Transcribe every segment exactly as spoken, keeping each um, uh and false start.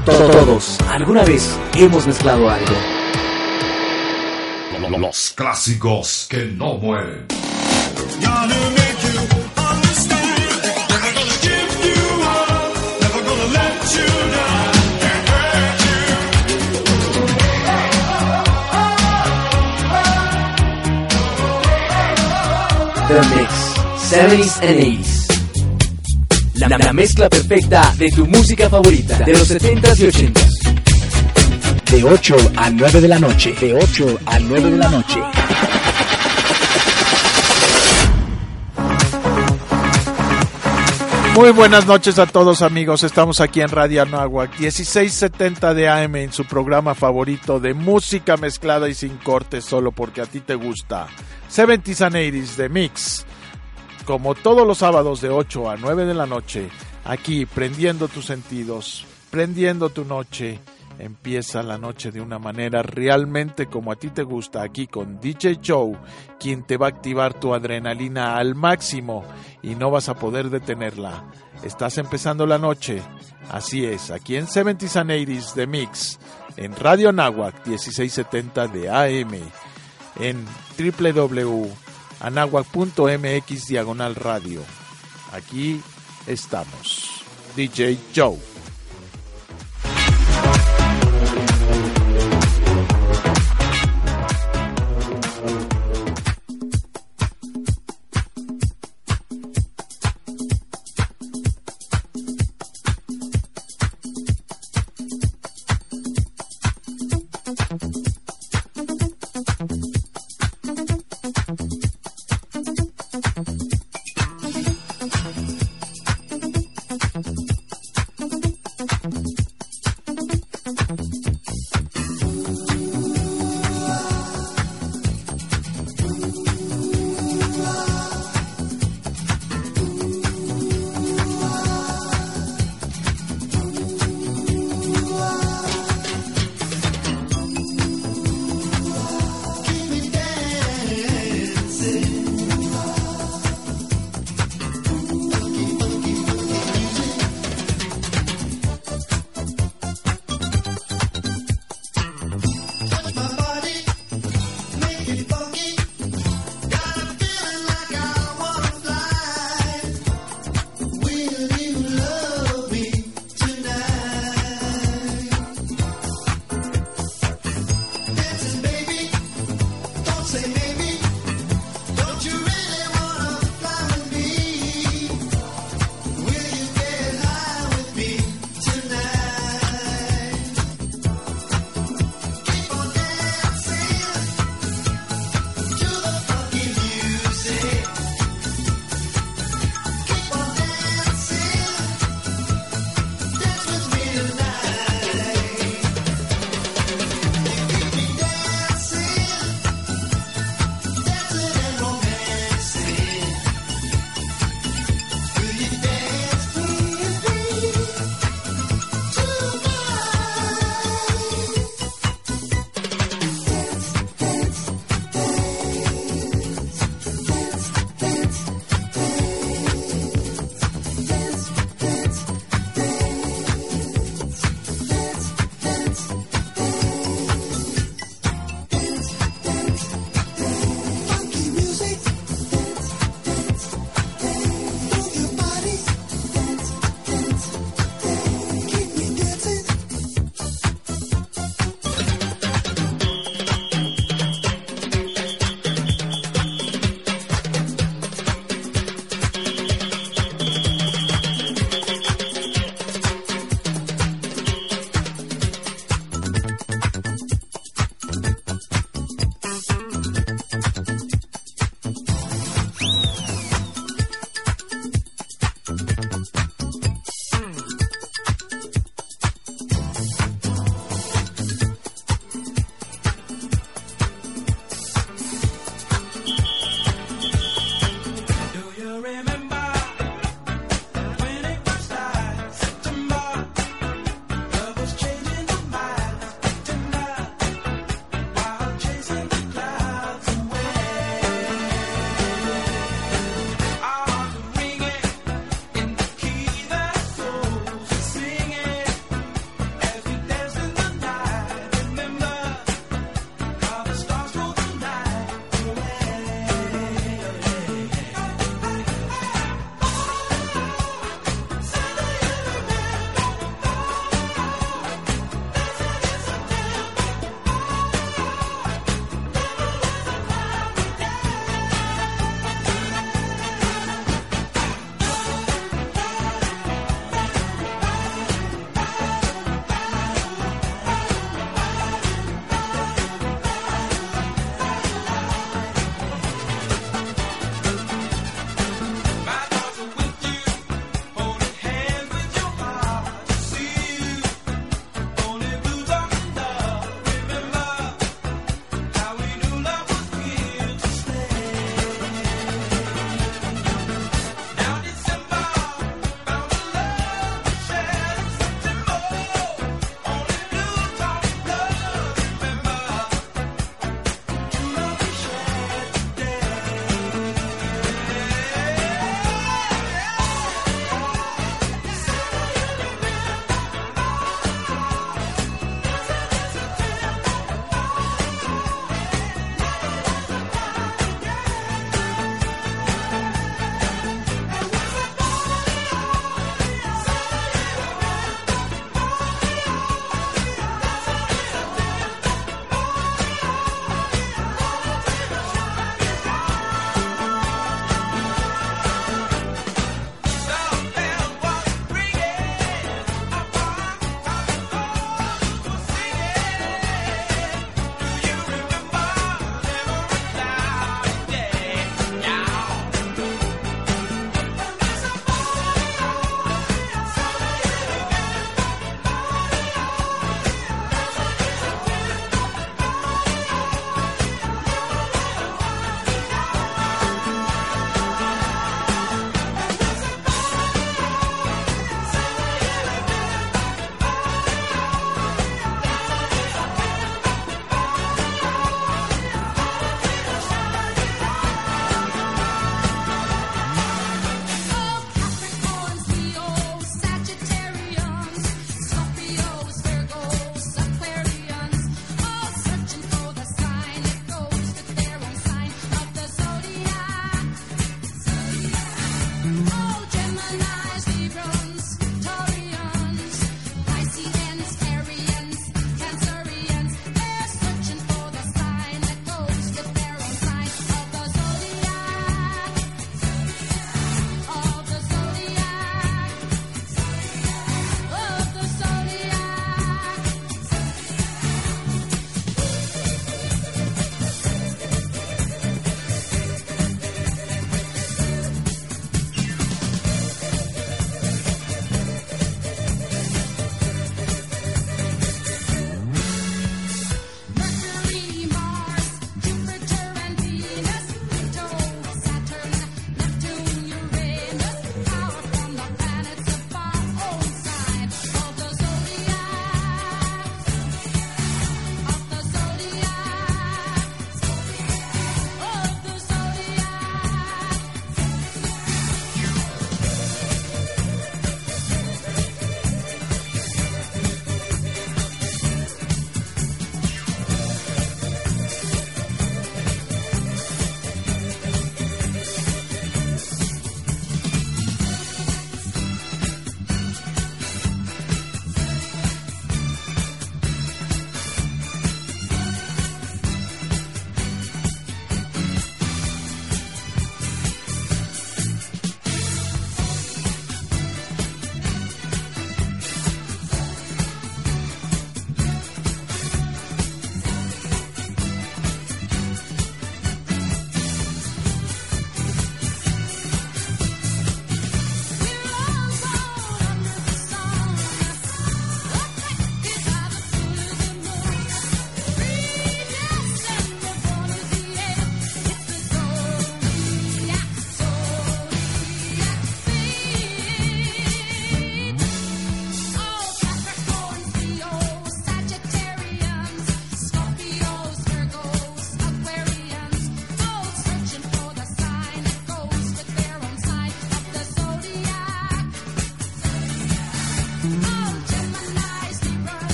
Todos, alguna vez hemos mezclado algo. Los clásicos que no mueren. The Mix, seventies and eighties. La, la mezcla perfecta de tu música favorita de los setentas y ochentas. De ocho a nueve de la noche. De ocho a nueve de la noche. Muy buenas noches a todos, amigos. Estamos aquí en Radio Anáhuac dieciséis setenta de A M en su programa favorito de música mezclada y sin cortes, solo porque a ti te gusta. seventies and eighties de Mix. Como todos los sábados de ocho a nueve de la noche, aquí prendiendo tus sentidos, prendiendo tu noche. Empieza la noche de una manera realmente como a ti te gusta, aquí con D J Joe, quien te va a activar tu adrenalina al máximo y no vas a poder detenerla. Estás empezando la noche, así es, aquí en seventies and eighties de Mix, en Radio Anáhuac dieciséis setenta de A M, en doble u doble u doble u punto anáhuac punto m x diagonal radio. Aquí estamos, D J Joe.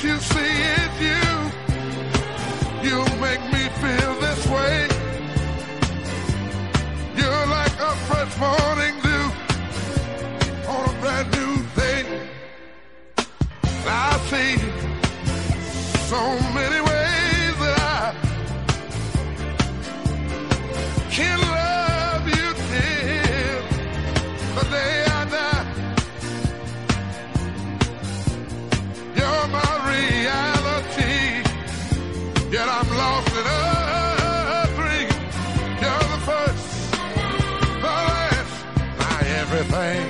you see it's you. You make me feel this way. You're like a fresh morning dew on a brand new day. I see so many ways that I can love you till the day I die. You're my reality, yet I'm lost in a dream. You're the first, the last, my everything.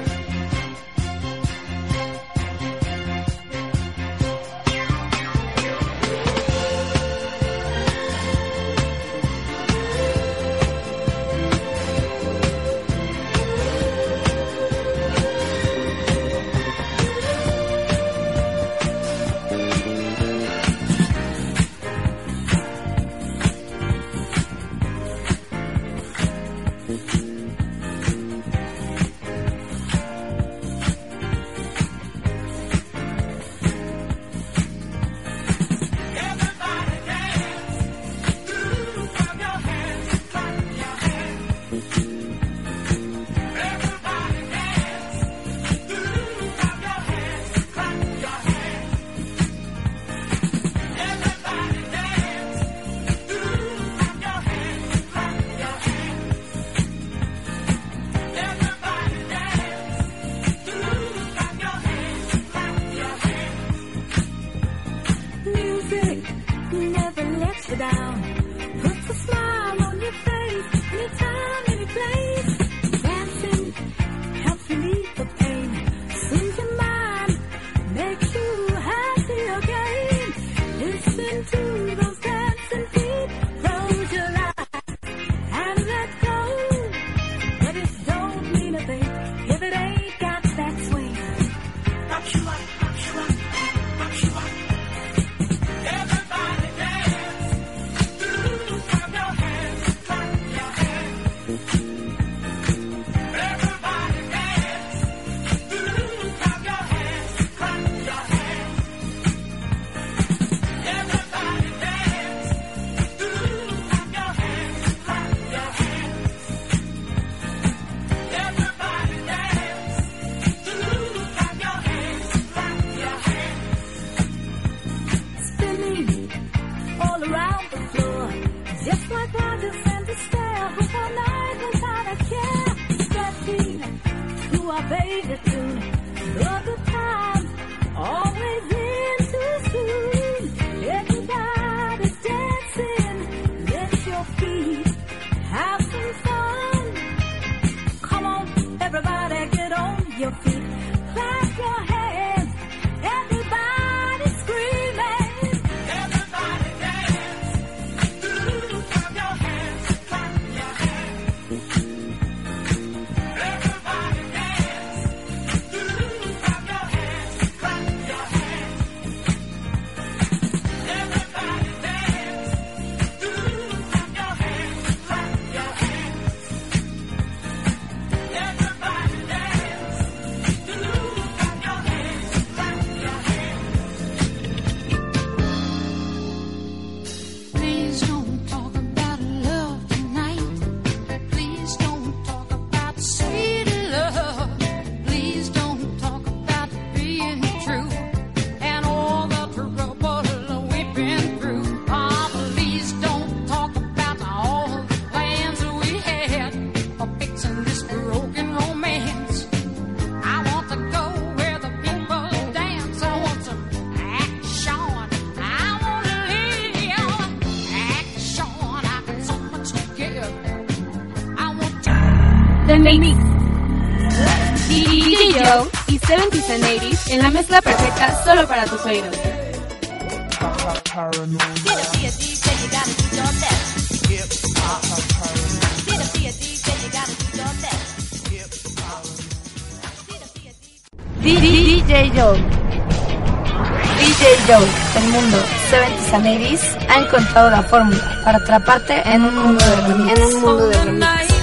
Mix. D J Joe y seventies and eighties en la mezcla perfecta solo para tus oídos. D J Joe. D J Joe, el mundo seventies and eighties ha encontrado la fórmula para atraparte en un mundo de remix. En un mundo de remix.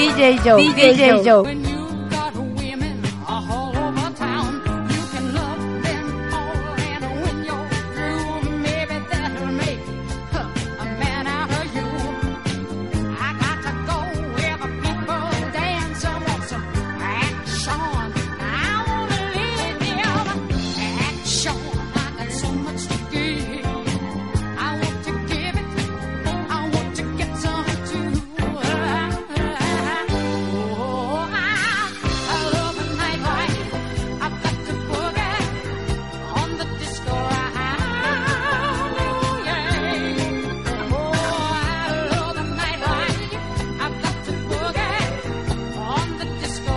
D J Joe, D J Joe. When you got women all over town, you can love them all, and when you're through, maybe that'll make huh, a man out of you. I got to go where the people dance. I want some action. I want to live in action. I got so much to give. I want to give it. I want to get some too. Oh, I, I love a night life. I've got to boogie on the disco. Yeah. Oh, I love a night life. I've got to boogie on the disco.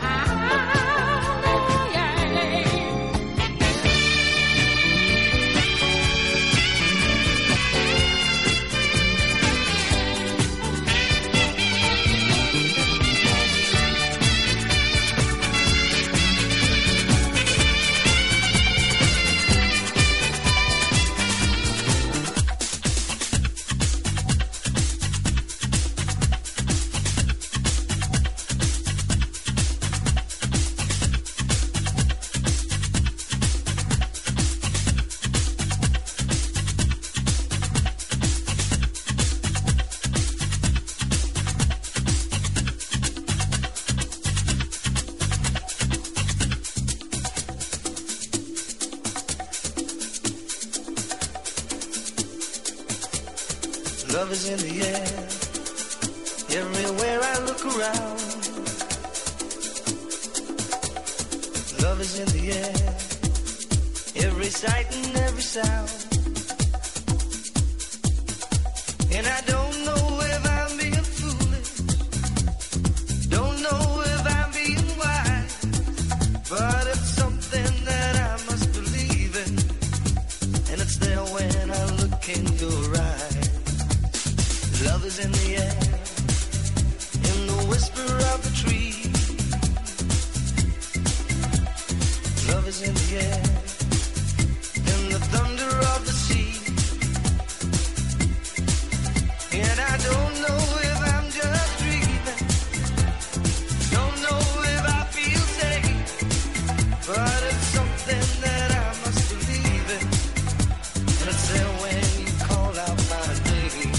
Love is in the air, everywhere I look around. Love is in the air, every sight and every sound. And I don't know if I'm being foolish, don't know if I'm being wise, but it's something that I must believe in, and it's there when I look in your eyes. Love is in the air, in the whisper of the tree. Love is in the air, in the thunder of the sea. And I don't know if I'm just dreaming, don't know if I feel safe, but it's something that I must believe in, and it's there when you call out my name.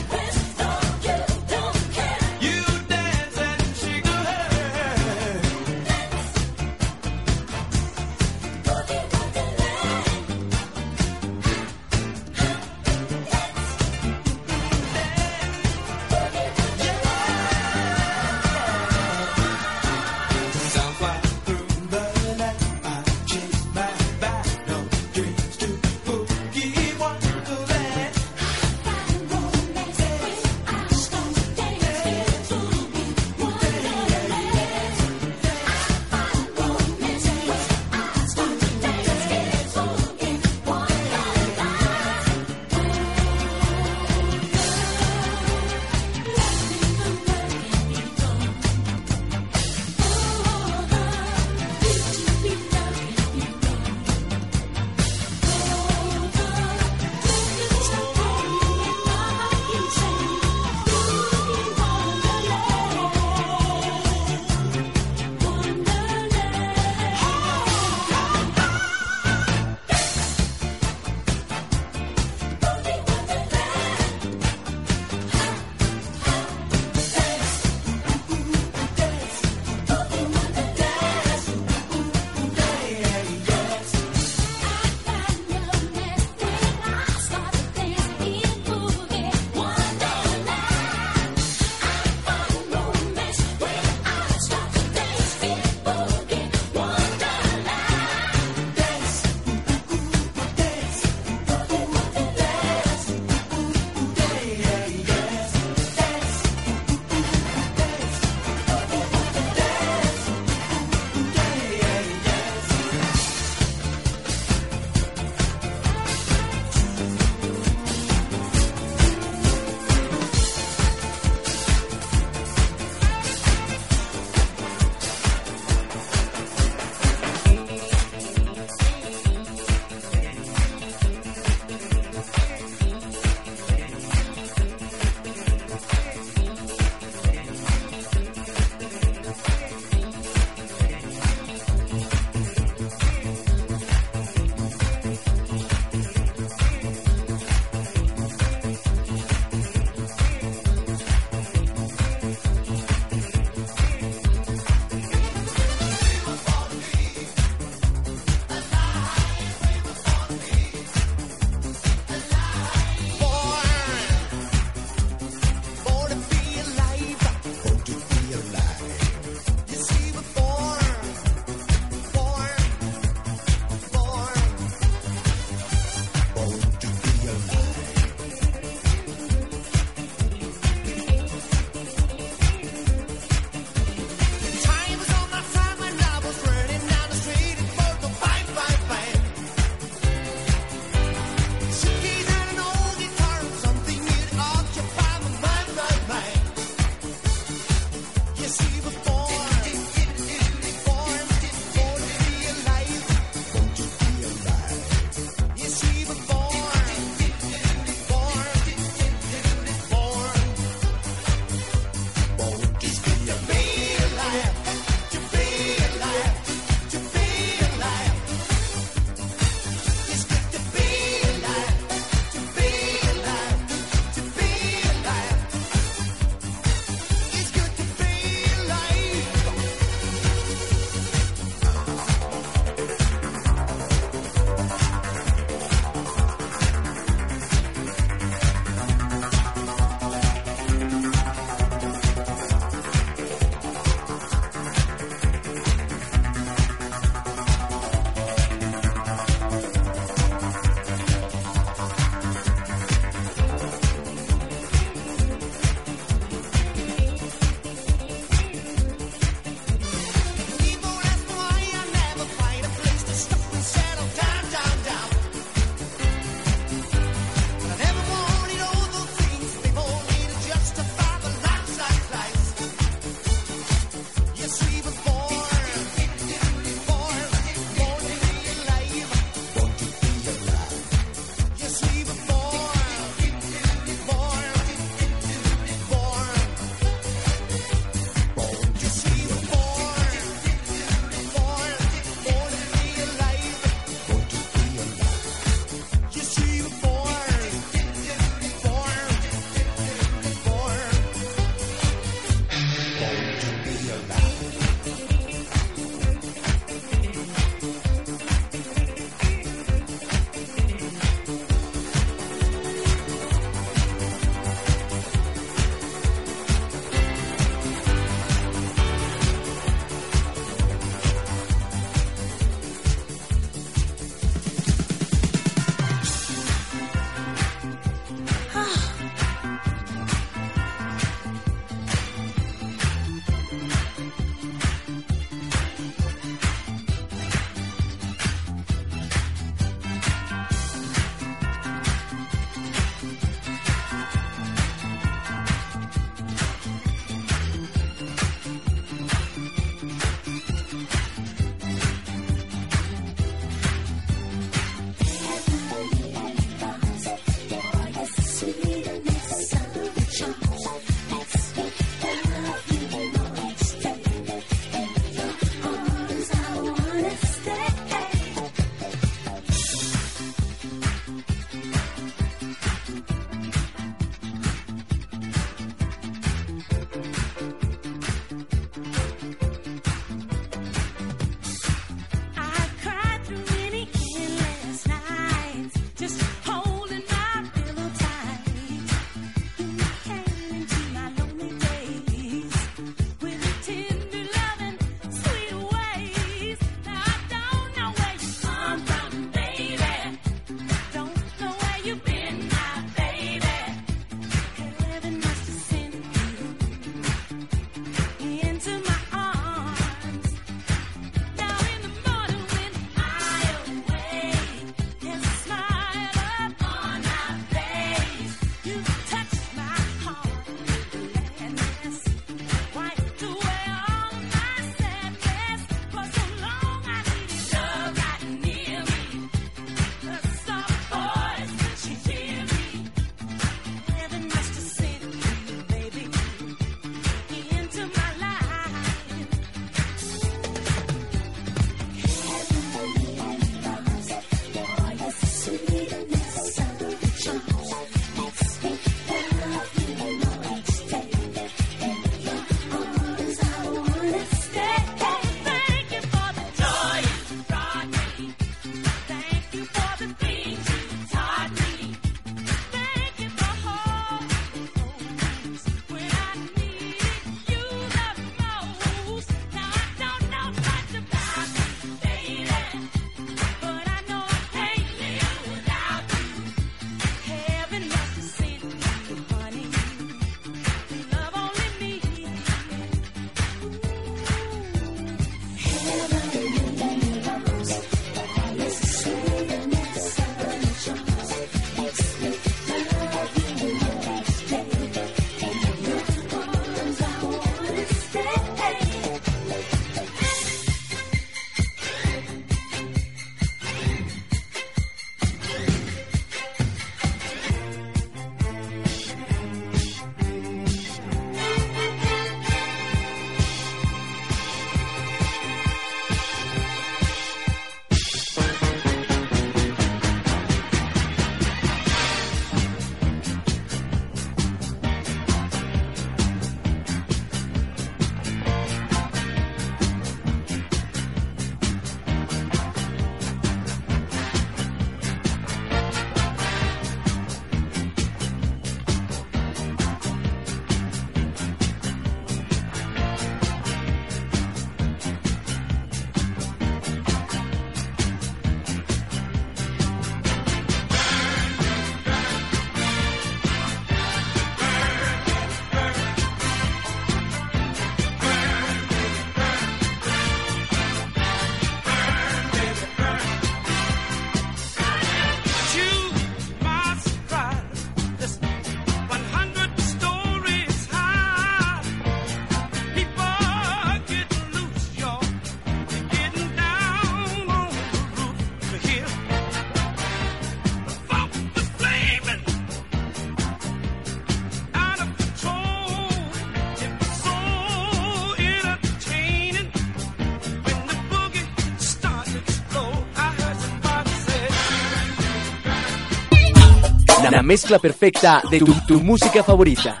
La, la mezcla perfecta de tu, tu música favorita.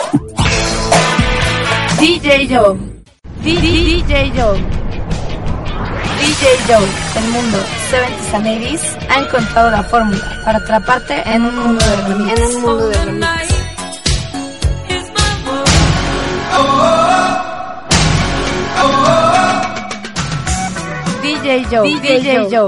D J Joe. D J Joe. D J Joe, el mundo seventies and eighties ha encontrado la fórmula para atraparte en un mundo de remix. En un mundo de remix. D J Joe. D J Joe.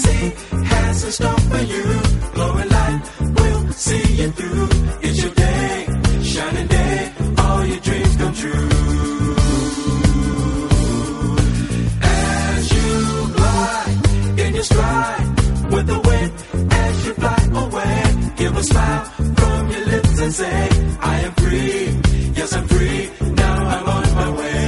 fantasy has in store for you. Glowing light will see you through. It's your day, shining day, all your dreams come true. As you glide in your stride with the wind, as you fly away, give a smile from your lips and say, I am free, yes I'm free, now I'm on my way.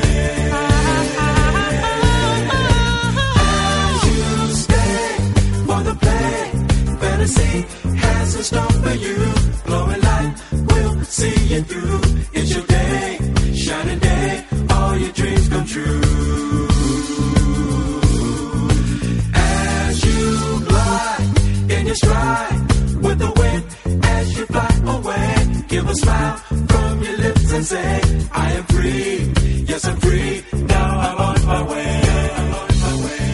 As you stay for the play, fantasy has in store for you. Glowing light will see you through. It's your day, shining day, all your dreams come true. As you glide in your stride with the wind, as you fly away, give a smile from your lips and say, I am free, yes I'm free, now I'm on my way. I'm on my way.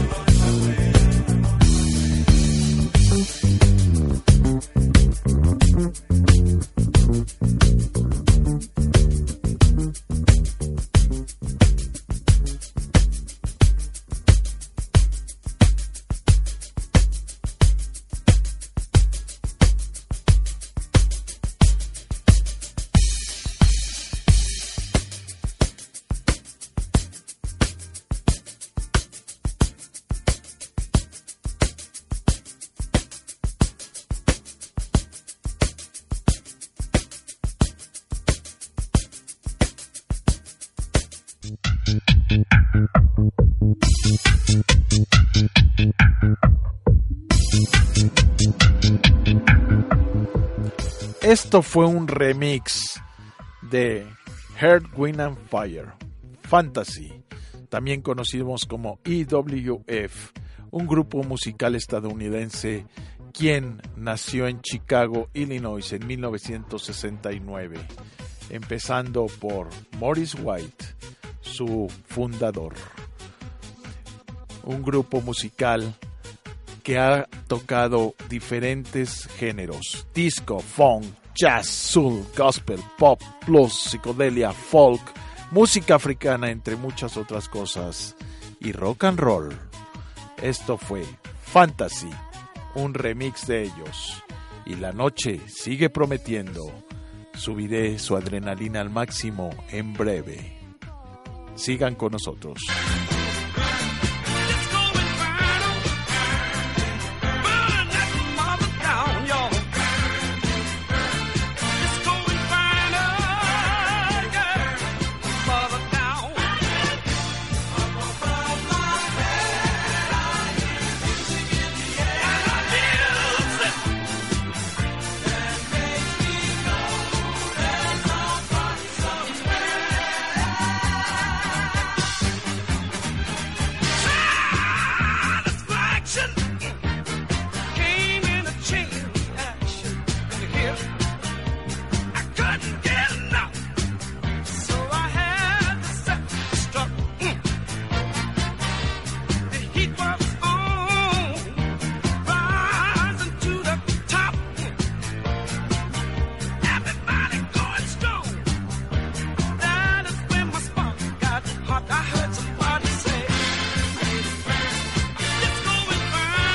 Esto fue un remix de Earth, Wind and Fire, Fantasy, también conocidos como E W F, un grupo musical estadounidense quien nació en Chicago, Illinois en mil novecientos sesenta y nueve, empezando por Maurice White, su fundador. Un grupo musical que ha tocado diferentes géneros: disco, funk, jazz, soul, gospel, pop, blues, psicodelia, folk, música africana, entre muchas otras cosas, y rock and roll. Esto fue Fantasy, un remix de ellos, y la noche sigue prometiendo. Subiré su adrenalina al máximo en breve. Sigan con nosotros. I heard somebody say, it's going fine.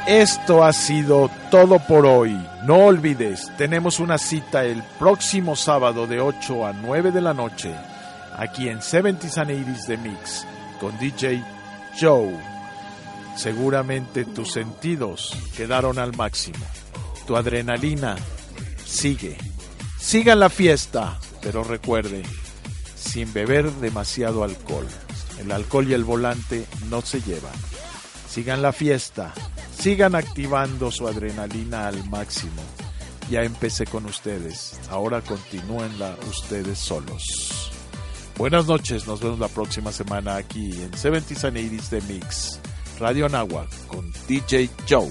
Esto ha sido todo por hoy. No olvides, tenemos una cita el próximo sábado de ocho a nueve de la noche, aquí en seventies and eighties The Mix, con D J Joe. Seguramente tus sentidos quedaron al máximo. Tu adrenalina sigue. Sigan la fiesta, pero recuerde, sin beber demasiado alcohol. El alcohol y el volante no se llevan. Sigan la fiesta. Sigan activando su adrenalina al máximo. Ya empecé con ustedes. Ahora continúenla ustedes solos. Buenas noches. Nos vemos la próxima semana aquí en seventies and eighties The Mix. Radio Anáhuac con D J Joe.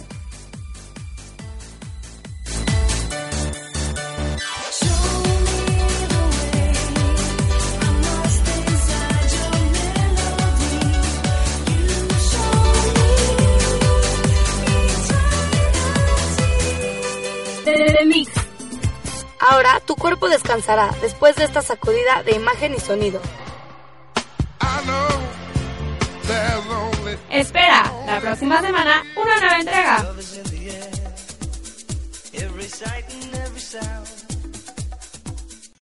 The Mix. Ahora tu cuerpo descansará después de esta sacudida de imagen y sonido. Espera, la próxima semana una nueva entrega. Every sight and every sound.